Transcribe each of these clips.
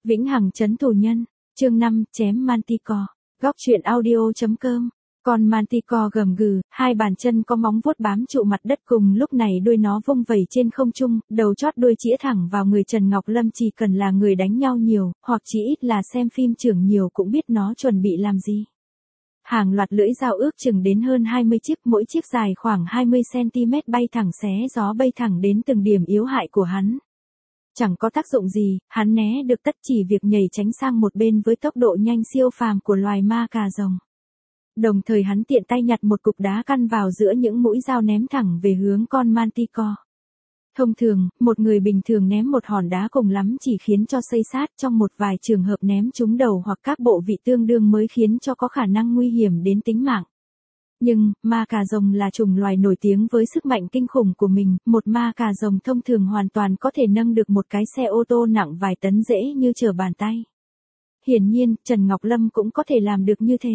Vĩnh Hằng trấn tù nhân, chương 5, chém Manticore. Góc truyện audio.com. Con Manticore gầm gừ, hai bàn chân có móng vuốt bám trụ mặt đất, cùng lúc này đuôi nó vung vẩy trên không trung, đầu chót đuôi chĩa thẳng vào người Trần Ngọc Lâm. Chỉ cần là người đánh nhau nhiều, hoặc chỉ ít là xem phim trưởng nhiều cũng biết nó chuẩn bị làm gì. Hàng loạt lưỡi dao ước chừng đến hơn 20 chiếc, mỗi chiếc dài khoảng 20cm bay thẳng xé gió bay thẳng đến từng điểm yếu hại của hắn. Chẳng có tác dụng gì, hắn né được tất, chỉ việc nhảy tránh sang một bên với tốc độ nhanh siêu phàm của loài ma cà rồng. Đồng thời hắn tiện tay nhặt một cục đá căn vào giữa những mũi dao ném thẳng về hướng con Manticore. Thông thường, một người bình thường ném một hòn đá cùng lắm chỉ khiến cho xây sát, trong một vài trường hợp ném trúng đầu hoặc các bộ vị tương đương mới khiến cho có khả năng nguy hiểm đến tính mạng. Nhưng, ma cà rồng là chủng loài nổi tiếng với sức mạnh kinh khủng của mình, một ma cà rồng thông thường hoàn toàn có thể nâng được một cái xe ô tô nặng vài tấn dễ như trở bàn tay. Hiển nhiên, Trần Ngọc Lâm cũng có thể làm được như thế.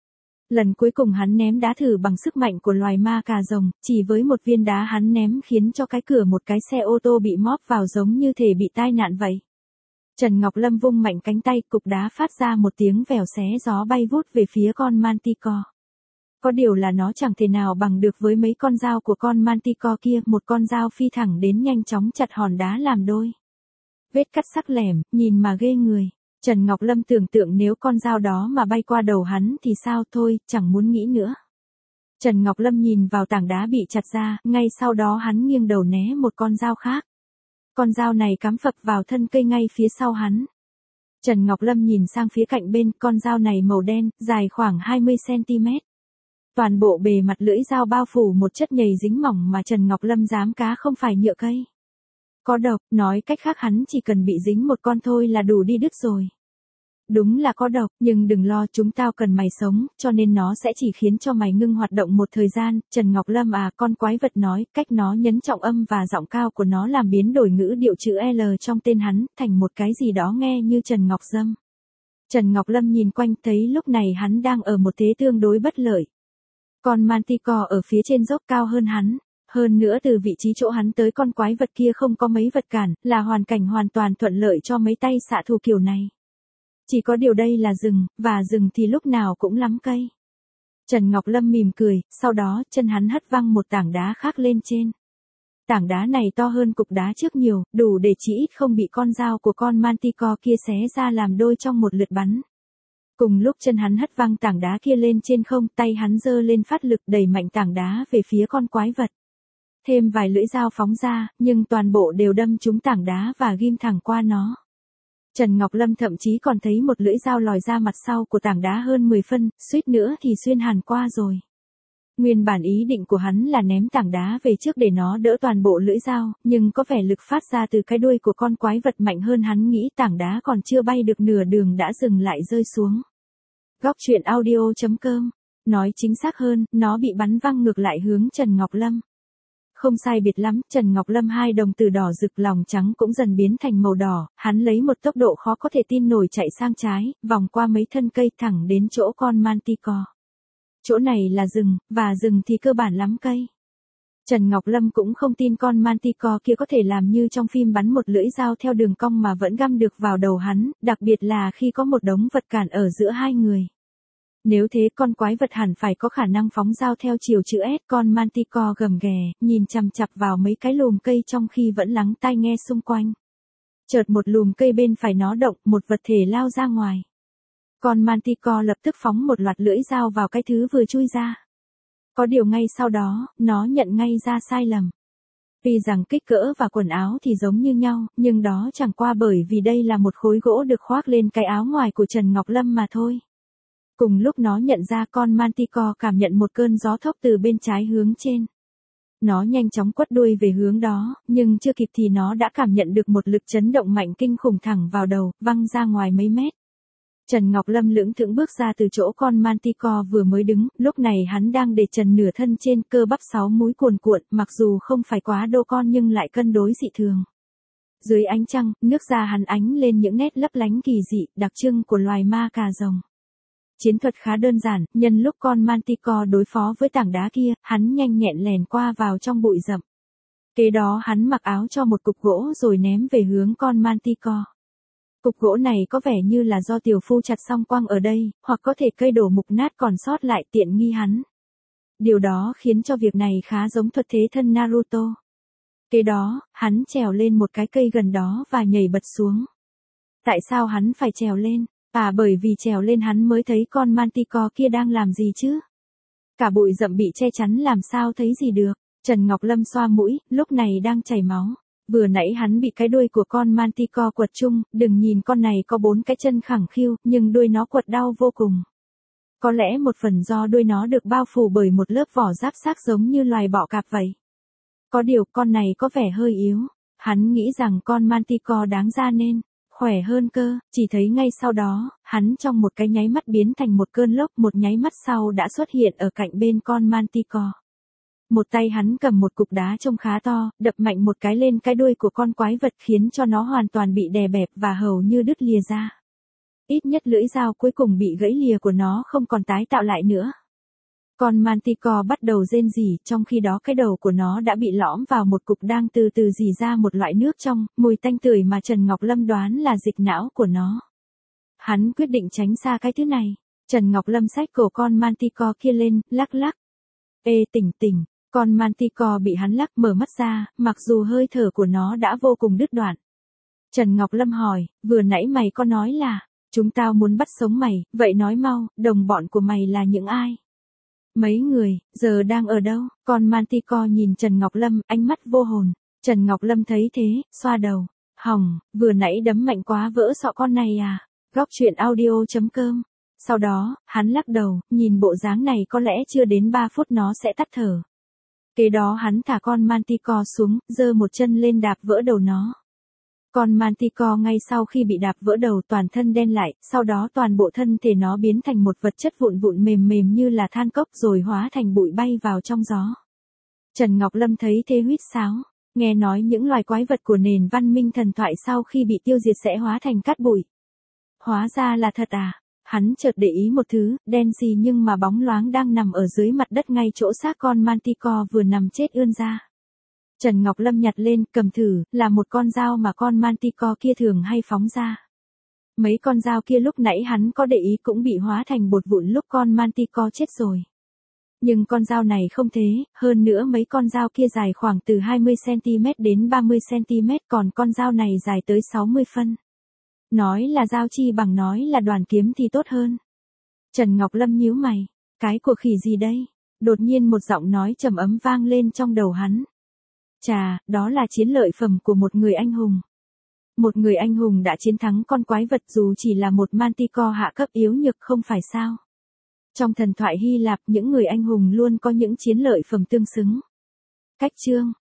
Lần cuối cùng hắn ném đá thử bằng sức mạnh của loài ma cà rồng, chỉ với một viên đá hắn ném khiến cho cái cửa một cái xe ô tô bị móp vào giống như thể bị tai nạn vậy. Trần Ngọc Lâm vung mạnh cánh tay, cục đá phát ra một tiếng vèo xé gió bay vút về phía con Manticore. Có điều là nó chẳng thể nào bằng được với mấy con dao của con Manticore kia, một con dao phi thẳng đến nhanh chóng chặt hòn đá làm đôi. Vết cắt sắc lẻm, nhìn mà ghê người. Trần Ngọc Lâm tưởng tượng nếu con dao đó mà bay qua đầu hắn thì sao, thôi, chẳng muốn nghĩ nữa. Trần Ngọc Lâm nhìn vào tảng đá bị chặt ra, ngay sau đó hắn nghiêng đầu né một con dao khác. Con dao này cắm phập vào thân cây ngay phía sau hắn. Trần Ngọc Lâm nhìn sang phía cạnh bên, con dao này màu đen, dài khoảng 20cm. Toàn bộ bề mặt lưỡi dao bao phủ một chất nhầy dính mỏng mà Trần Ngọc Lâm dám cá không phải nhựa cây. Có độc, nói cách khác hắn chỉ cần bị dính một con thôi là đủ đi đứt rồi. Đúng là có độc, nhưng đừng lo, chúng tao cần mày sống, cho nên nó sẽ chỉ khiến cho mày ngưng hoạt động một thời gian. Trần Ngọc Lâm à, con quái vật nói, cách nó nhấn trọng âm và giọng cao của nó làm biến đổi ngữ điệu chữ L trong tên hắn, thành một cái gì đó nghe như Trần Ngọc Dâm. Trần Ngọc Lâm nhìn quanh thấy lúc này hắn đang ở một thế tương đối bất lợi. Con Manticore ở phía trên dốc cao hơn hắn. Hơn nữa từ vị trí chỗ hắn tới con quái vật kia không có mấy vật cản, là hoàn cảnh hoàn toàn thuận lợi cho mấy tay xạ thủ kiểu này. Chỉ có điều đây là rừng, và rừng thì lúc nào cũng lắm cây. Trần Ngọc Lâm mỉm cười, sau đó chân hắn hất văng một tảng đá khác lên trên. Tảng đá này to hơn cục đá trước nhiều, đủ để chỉ ít không bị con dao của con Manticore kia xé ra làm đôi trong một lượt bắn. Cùng lúc chân hắn hất văng tảng đá kia lên trên không, tay hắn giơ lên phát lực đẩy mạnh tảng đá về phía con quái vật. Thêm vài lưỡi dao phóng ra, nhưng toàn bộ đều đâm trúng tảng đá và ghim thẳng qua nó. Trần Ngọc Lâm thậm chí còn thấy một lưỡi dao lòi ra mặt sau của tảng đá hơn 10 phân, suýt nữa thì xuyên hàn qua rồi. Nguyên bản ý định của hắn là ném tảng đá về trước để nó đỡ toàn bộ lưỡi dao, nhưng có vẻ lực phát ra từ cái đuôi của con quái vật mạnh hơn hắn nghĩ, tảng đá còn chưa bay được nửa đường đã dừng lại rơi xuống. Góc truyện audio.com. Nói chính xác hơn, nó bị bắn văng ngược lại hướng Trần Ngọc Lâm. Không sai biệt lắm, Trần Ngọc Lâm hai đồng tử đỏ rực lòng trắng cũng dần biến thành màu đỏ, hắn lấy một tốc độ khó có thể tin nổi chạy sang trái, vòng qua mấy thân cây thẳng đến chỗ con Manticore. Chỗ này là rừng, và rừng thì cơ bản lắm cây. Trần Ngọc Lâm cũng không tin con Manticore kia có thể làm như trong phim bắn một lưỡi dao theo đường cong mà vẫn găm được vào đầu hắn, đặc biệt là khi có một đống vật cản ở giữa hai người. Nếu thế con quái vật hẳn phải có khả năng phóng dao theo chiều chữ S. Con Manticore gầm ghè, nhìn chằm chằm vào mấy cái lùm cây trong khi vẫn lắng tai nghe xung quanh. Chợt một lùm cây bên phải nó động, một vật thể lao ra ngoài. Con Manticore lập tức phóng một loạt lưỡi dao vào cái thứ vừa chui ra. Có điều ngay sau đó, nó nhận ngay ra sai lầm. Vì rằng kích cỡ và quần áo thì giống như nhau, nhưng đó chẳng qua bởi vì đây là một khối gỗ được khoác lên cái áo ngoài của Trần Ngọc Lâm mà thôi. Cùng lúc nó nhận ra, con Manticore cảm nhận một cơn gió thốc từ bên trái hướng trên. Nó nhanh chóng quất đuôi về hướng đó, nhưng chưa kịp thì nó đã cảm nhận được một lực chấn động mạnh kinh khủng thẳng vào đầu, văng ra ngoài mấy mét. Trần Ngọc Lâm lững thững bước ra từ chỗ con Manticore vừa mới đứng, lúc này hắn đang để trần nửa thân trên, cơ bắp 6 múi cuồn cuộn, mặc dù không phải quá đô con nhưng lại cân đối dị thường. Dưới ánh trăng, nước da hắn ánh lên những nét lấp lánh kỳ dị, đặc trưng của loài ma cà rồng. Chiến thuật khá đơn giản, nhân lúc con Manticore đối phó với tảng đá kia, hắn nhanh nhẹn lèn qua vào trong bụi rậm. Kế đó hắn mặc áo cho một cục gỗ rồi ném về hướng con Manticore. Cục gỗ này có vẻ như là do tiểu phu chặt xong quăng ở đây, hoặc có thể cây đổ mục nát còn sót lại tiện nghi hắn. Điều đó khiến cho việc này khá giống thuật thế thân Naruto. Kế đó, hắn trèo lên một cái cây gần đó và nhảy bật xuống. Tại sao hắn phải trèo lên? À, bởi vì trèo lên hắn mới thấy con Manticore kia đang làm gì chứ. Cả bụi rậm bị che chắn làm sao thấy gì được. Trần Ngọc Lâm xoa mũi, lúc này đang chảy máu. Vừa nãy hắn bị cái đuôi của con Manticore quật chung, đừng nhìn con này có 4 cái chân khẳng khiu, nhưng đuôi nó quật đau vô cùng. Có lẽ một phần do đuôi nó được bao phủ bởi một lớp vỏ giáp xác giống như loài bọ cạp vậy. Có điều con này có vẻ hơi yếu. Hắn nghĩ rằng con Manticore đáng ra nên khỏe hơn cơ, chỉ thấy ngay sau đó, hắn trong một cái nháy mắt biến thành một cơn lốc, một nháy mắt sau đã xuất hiện ở cạnh bên con Manticore. Một tay hắn cầm một cục đá trông khá to, đập mạnh một cái lên cái đuôi của con quái vật khiến cho nó hoàn toàn bị đè bẹp và hầu như đứt lìa ra. Ít nhất lưỡi dao cuối cùng bị gãy lìa của nó không còn tái tạo lại nữa. Con Manticore bắt đầu rên rỉ, trong khi đó cái đầu của nó đã bị lõm vào một cục đang từ từ rỉ ra một loại nước trong, mùi tanh tưởi mà Trần Ngọc Lâm đoán là dịch não của nó. Hắn quyết định tránh xa cái thứ này. Trần Ngọc Lâm xách cổ con Manticore kia lên, lắc lắc. Ê tỉnh tỉnh, con Manticore bị hắn lắc mở mắt ra, mặc dù hơi thở của nó đã vô cùng đứt đoạn. Trần Ngọc Lâm hỏi, vừa nãy mày có nói là, chúng tao muốn bắt sống mày, vậy nói mau, đồng bọn của mày là những ai? Mấy người, giờ đang ở đâu? Con Manticore nhìn Trần Ngọc Lâm, ánh mắt vô hồn. Trần Ngọc Lâm thấy thế, xoa đầu. Hỏng, vừa nãy đấm mạnh quá vỡ sọ con này à? Góc truyện audio.com. Sau đó, hắn lắc đầu, nhìn bộ dáng này có lẽ chưa đến 3 phút nó sẽ tắt thở. Kế đó hắn thả con Manticore xuống, giơ một chân lên đạp vỡ đầu nó. Con Manticore ngay sau khi bị đạp vỡ đầu toàn thân đen lại, sau đó toàn bộ thân thể nó biến thành một vật chất vụn vụn mềm mềm như là than cốc rồi hóa thành bụi bay vào trong gió. Trần Ngọc Lâm thấy thế huýt sáo, nghe nói những loài quái vật của nền văn minh thần thoại sau khi bị tiêu diệt sẽ hóa thành cát bụi. Hóa ra là thật à? Hắn chợt để ý một thứ, đen xì nhưng mà bóng loáng đang nằm ở dưới mặt đất ngay chỗ xác con Manticore vừa nằm chết ươn ra. Trần Ngọc Lâm nhặt lên, cầm thử, là một con dao mà con Manticore kia thường hay phóng ra. Mấy con dao kia lúc nãy hắn có để ý cũng bị hóa thành bột vụn lúc con Manticore chết rồi. Nhưng con dao này không thế, hơn nữa mấy con dao kia dài khoảng từ 20cm đến 30cm, còn con dao này dài tới 60 phân. Nói là dao chi bằng nói là đoàn kiếm thì tốt hơn. Trần Ngọc Lâm nhíu mày, cái của khỉ gì đây? Đột nhiên một giọng nói trầm ấm vang lên trong đầu hắn. Chà, đó là chiến lợi phẩm của một người anh hùng. Một người anh hùng đã chiến thắng con quái vật dù chỉ là một Manticore hạ cấp yếu nhược không phải sao? Trong thần thoại Hy Lạp những người anh hùng luôn có những chiến lợi phẩm tương xứng. Cách chương